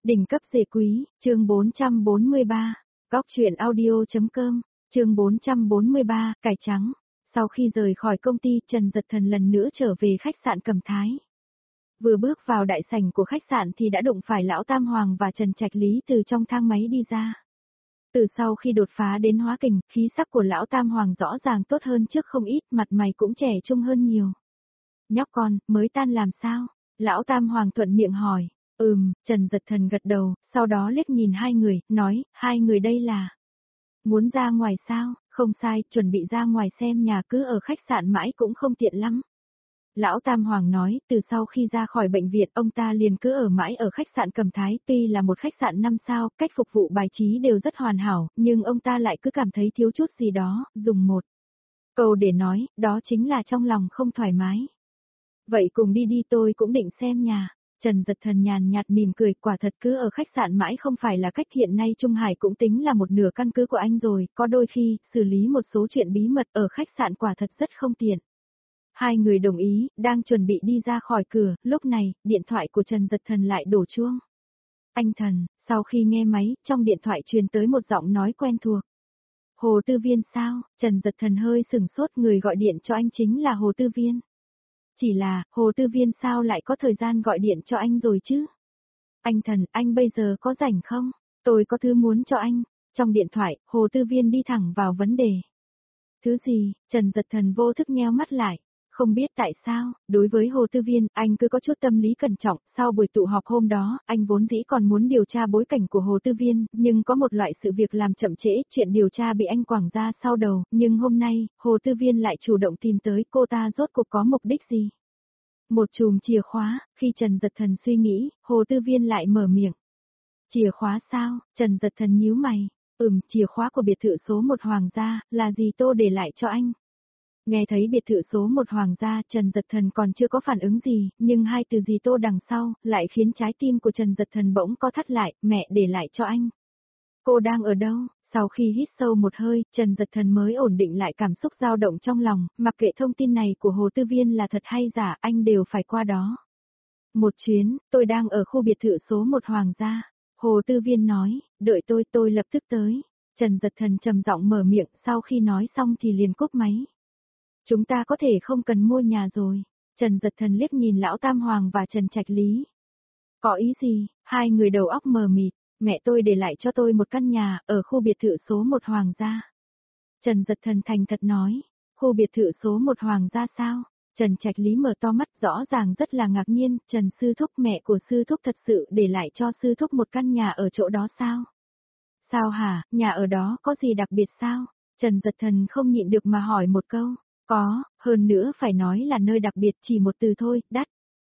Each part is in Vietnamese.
Đỉnh cấp dề quý, chương 443, góc truyện audio.com, chương 443, cải trắng. Sau khi rời khỏi công ty, Trần Dật Thần lần nữa trở về khách sạn Cẩm Thái. Vừa bước vào đại sảnh của khách sạn thì đã đụng phải Lão Tam Hoàng và Trần Trạch Lý từ trong thang máy đi ra. Từ sau khi đột phá đến hóa kình, khí sắc của Lão Tam Hoàng rõ ràng tốt hơn trước không ít, mặt mày cũng trẻ trung hơn nhiều. Nhóc con, mới tan làm sao? Lão Tam Hoàng thuận miệng hỏi. Trần Dật Thần gật đầu, sau đó liếc nhìn hai người, nói, hai người đây là... Muốn ra ngoài sao? Không sai, chuẩn bị ra ngoài xem nhà, cứ ở khách sạn mãi cũng không tiện lắm. Lão Tam Hoàng nói, từ sau khi ra khỏi bệnh viện, ông ta liền cứ ở mãi ở khách sạn Cẩm Thái, tuy là một khách sạn 5 sao, cách phục vụ bài trí đều rất hoàn hảo, nhưng ông ta lại cứ cảm thấy thiếu chút gì đó, dùng một câu để nói, đó chính là trong lòng không thoải mái. Vậy cùng đi đi, tôi cũng định xem nhà. Trần Dật Thần nhàn nhạt mỉm cười, quả thật cứ ở khách sạn mãi không phải là cách, hiện nay Trung Hải cũng tính là một nửa căn cứ của anh rồi, có đôi khi, xử lý một số chuyện bí mật ở khách sạn quả thật rất không tiện. Hai người đồng ý, đang chuẩn bị đi ra khỏi cửa, lúc này, điện thoại của Trần Dật Thần lại đổ chuông. Anh Thần, sau khi nghe máy, trong điện thoại truyền tới một giọng nói quen thuộc. Hồ Tư Viên sao? Trần Dật Thần hơi sửng sốt, người gọi điện cho anh chính là Hồ Tư Viên. Chỉ là, Hồ Tư Viên sao lại có thời gian gọi điện cho anh rồi chứ? Anh Thần, anh bây giờ có rảnh không? Tôi có thứ muốn cho anh. Trong điện thoại, Hồ Tư Viên đi thẳng vào vấn đề. Thứ gì? Trần Dật Thần vô thức nheo mắt lại. Không biết tại sao, đối với Hồ Tư Viên, anh cứ có chút tâm lý cẩn trọng, sau buổi tụ họp hôm đó, anh vốn dĩ còn muốn điều tra bối cảnh của Hồ Tư Viên, nhưng có một loại sự việc làm chậm trễ, chuyện điều tra bị anh quẳng ra sau đầu, nhưng hôm nay, Hồ Tư Viên lại chủ động tìm tới, cô ta rốt cuộc có mục đích gì? Một chùm chìa khóa, khi Trần Dật Thần suy nghĩ, Hồ Tư Viên lại mở miệng. Chìa khóa sao? Trần Dật Thần nhíu mày. Chìa khóa của biệt thự số 1 Hoàng gia, là gì Tô để lại cho anh? Nghe thấy biệt thự số 1 Hoàng gia, Trần Dật Thần còn chưa có phản ứng gì, nhưng hai từ gì Tô đằng sau, lại khiến trái tim của Trần Dật Thần bỗng co thắt lại, mẹ để lại cho anh. Cô đang ở đâu? Sau khi hít sâu một hơi, Trần Dật Thần mới ổn định lại cảm xúc dao động trong lòng, mặc kệ thông tin này của Hồ Tư Viên là thật hay giả, anh đều phải qua đó. Một chuyến, tôi đang ở khu biệt thự số 1 Hoàng gia. Hồ Tư Viên nói, đợi tôi lập tức tới. Trần Dật Thần trầm giọng mở miệng, sau khi nói xong thì liền cúp máy. Chúng ta có thể không cần mua nhà rồi. Trần Dật Thần liếc nhìn Lão Tam Hoàng và Trần Trạch Lý. Có ý gì? Hai người đầu óc mờ mịt. Mẹ tôi để lại cho tôi một căn nhà, ở khu biệt thự số 1 Hoàng gia. Trần Dật Thần thành thật nói. Khu biệt thự số 1 Hoàng gia sao? Trần Trạch Lý mở to mắt, rõ ràng rất là ngạc nhiên. Trần Sư Thúc, mẹ của Sư Thúc thật sự để lại cho Sư Thúc một căn nhà ở chỗ đó sao? Sao hả, nhà ở đó có gì đặc biệt sao? Trần Dật Thần không nhịn được mà hỏi một câu. Có, hơn nữa phải nói là nơi đặc biệt, chỉ một từ thôi, đắt.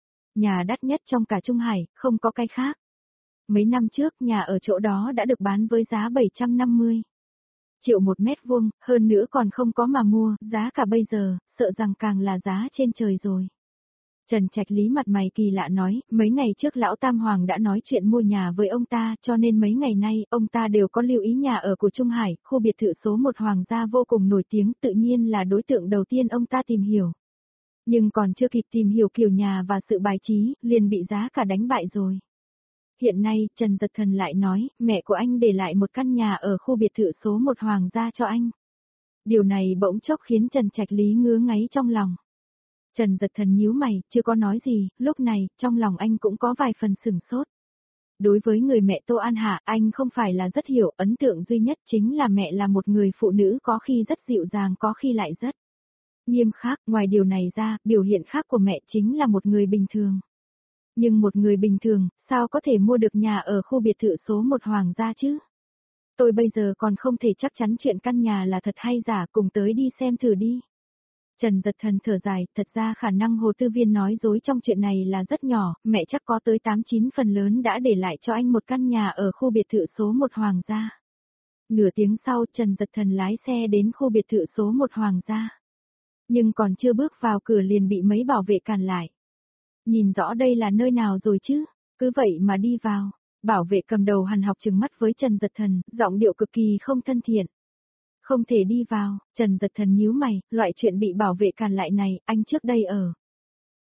Nhà đắt nhất trong cả Trung Hải, không có cái khác. Mấy năm trước, nhà ở chỗ đó đã được bán với giá 750 triệu một mét vuông, hơn nữa còn không có mà mua, giá cả bây giờ, sợ rằng càng là giá trên trời rồi. Trần Trạch Lý mặt mày kỳ lạ nói, mấy ngày trước Lão Tam Hoàng đã nói chuyện mua nhà với ông ta, cho nên mấy ngày nay, ông ta đều có lưu ý nhà ở của Trung Hải, khu biệt thự số 1 Hoàng gia vô cùng nổi tiếng, tự nhiên là đối tượng đầu tiên ông ta tìm hiểu. Nhưng còn chưa kịp tìm hiểu kiểu nhà và sự bài trí, liền bị giá cả đánh bại rồi. Hiện nay, Trần Dật Thần lại nói, mẹ của anh để lại một căn nhà ở khu biệt thự số 1 Hoàng gia cho anh. Điều này bỗng chốc khiến Trần Trạch Lý ngứa ngáy trong lòng. Trần Dật Thần nhíu mày, chưa có nói gì, lúc này, trong lòng anh cũng có vài phần sửng sốt. Đối với người mẹ Tô An Hạ, anh không phải là rất hiểu, ấn tượng duy nhất chính là mẹ là một người phụ nữ có khi rất dịu dàng, có khi lại rất nghiêm khắc. Ngoài điều này ra, biểu hiện khác của mẹ chính là một người bình thường. Nhưng một người bình thường, sao có thể mua được nhà ở khu biệt thự số 1 Hoàng gia chứ? Tôi bây giờ còn không thể chắc chắn chuyện căn nhà là thật hay giả, cùng tới đi xem thử đi. Trần Dật Thần thở dài, thật ra khả năng Hồ Tư Viên nói dối trong chuyện này là rất nhỏ, mẹ chắc có tới 89 phần lớn đã để lại cho anh một căn nhà ở khu biệt thự số 1 Hoàng gia. Nửa tiếng sau, Trần Dật Thần lái xe đến khu biệt thự số 1 Hoàng gia. Nhưng còn chưa bước vào cửa liền bị mấy bảo vệ cản lại. Nhìn rõ đây là nơi nào rồi chứ, cứ vậy mà đi vào. Bảo vệ cầm đầu hằn học trừng mắt với Trần Dật Thần, giọng điệu cực kỳ không thân thiện. Không thể đi vào, Trần Dật Thần nhíu mày, loại chuyện bị bảo vệ cản lại này, anh trước đây ở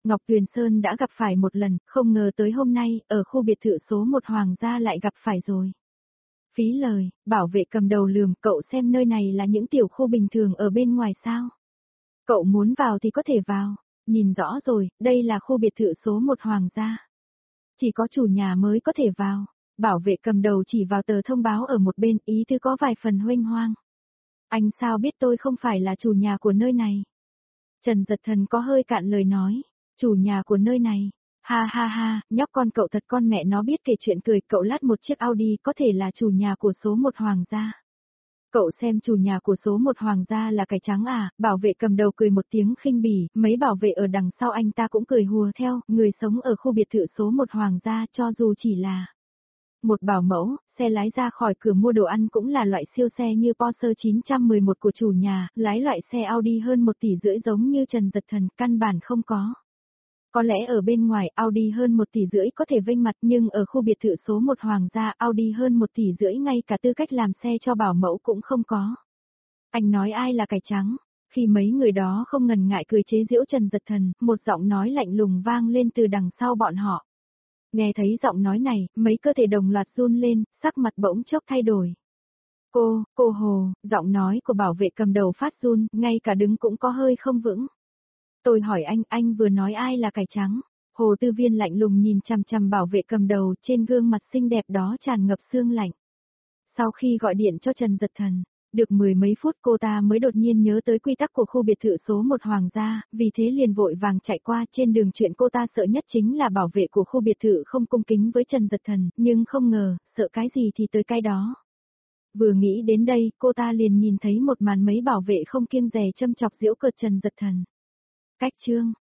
Ngọc Tuyền Sơn đã gặp phải một lần, không ngờ tới hôm nay, ở khu biệt thự số 1 Hoàng gia lại gặp phải rồi. Phí lời, bảo vệ cầm đầu lườm, cậu xem nơi này là những tiểu khu bình thường ở bên ngoài sao? Cậu muốn vào thì có thể vào, nhìn rõ rồi, đây là khu biệt thự số 1 Hoàng gia. Chỉ có chủ nhà mới có thể vào. Bảo vệ cầm đầu chỉ vào tờ thông báo ở một bên, ý thư có vài phần huênh hoang. Anh sao biết tôi không phải là chủ nhà của nơi này? Trần Giật Thần có hơi cạn lời nói, chủ nhà của nơi này. Ha ha ha, nhóc con cậu thật con mẹ nó biết kể chuyện cười, cậu lát một chiếc Audi có thể là chủ nhà của số 1 Hoàng gia. Cậu xem chủ nhà của số 1 Hoàng gia là cải trắng à, bảo vệ cầm đầu cười một tiếng khinh bỉ, mấy bảo vệ ở đằng sau anh ta cũng cười hùa theo, người sống ở khu biệt thự số 1 Hoàng gia cho dù chỉ là một bảo mẫu, xe lái ra khỏi cửa mua đồ ăn cũng là loại siêu xe như Porsche 911 của chủ nhà, lái loại xe Audi hơn 1,5 tỷ giống như Trần Giật Thần, căn bản không có. Có lẽ ở bên ngoài Audi hơn 1,5 tỷ có thể vênh mặt nhưng ở khu biệt thự số 1 Hoàng gia Audi hơn 1,5 tỷ ngay cả tư cách làm xe cho bảo mẫu cũng không có. Anh nói ai là cải trắng? Khi mấy người đó không ngần ngại cười chế giễu Trần Giật Thần, một giọng nói lạnh lùng vang lên từ đằng sau bọn họ. Nghe thấy giọng nói này, mấy cơ thể đồng loạt run lên, sắc mặt bỗng chốc thay đổi. Cô Hồ, giọng nói của bảo vệ cầm đầu phát run, ngay cả đứng cũng có hơi không vững. Tôi hỏi anh vừa nói ai là cải trắng? Hồ Tư Viên lạnh lùng nhìn chằm chằm bảo vệ cầm đầu, trên gương mặt xinh đẹp đó tràn ngập sương lạnh. Sau khi gọi điện cho Trần Giật Thần, được 10 mấy phút cô ta mới đột nhiên nhớ tới quy tắc của khu biệt thự số 1 Hoàng gia, vì thế liền vội vàng chạy qua. Trên đường chuyện cô ta sợ nhất chính là bảo vệ của khu biệt thự không cung kính với Trần Giật Thần, nhưng không ngờ, sợ cái gì thì tới cái đó. Vừa nghĩ đến đây, cô ta liền nhìn thấy một màn mấy bảo vệ không kiêng dè châm chọc giễu cợt Trần Giật Thần. Cách chương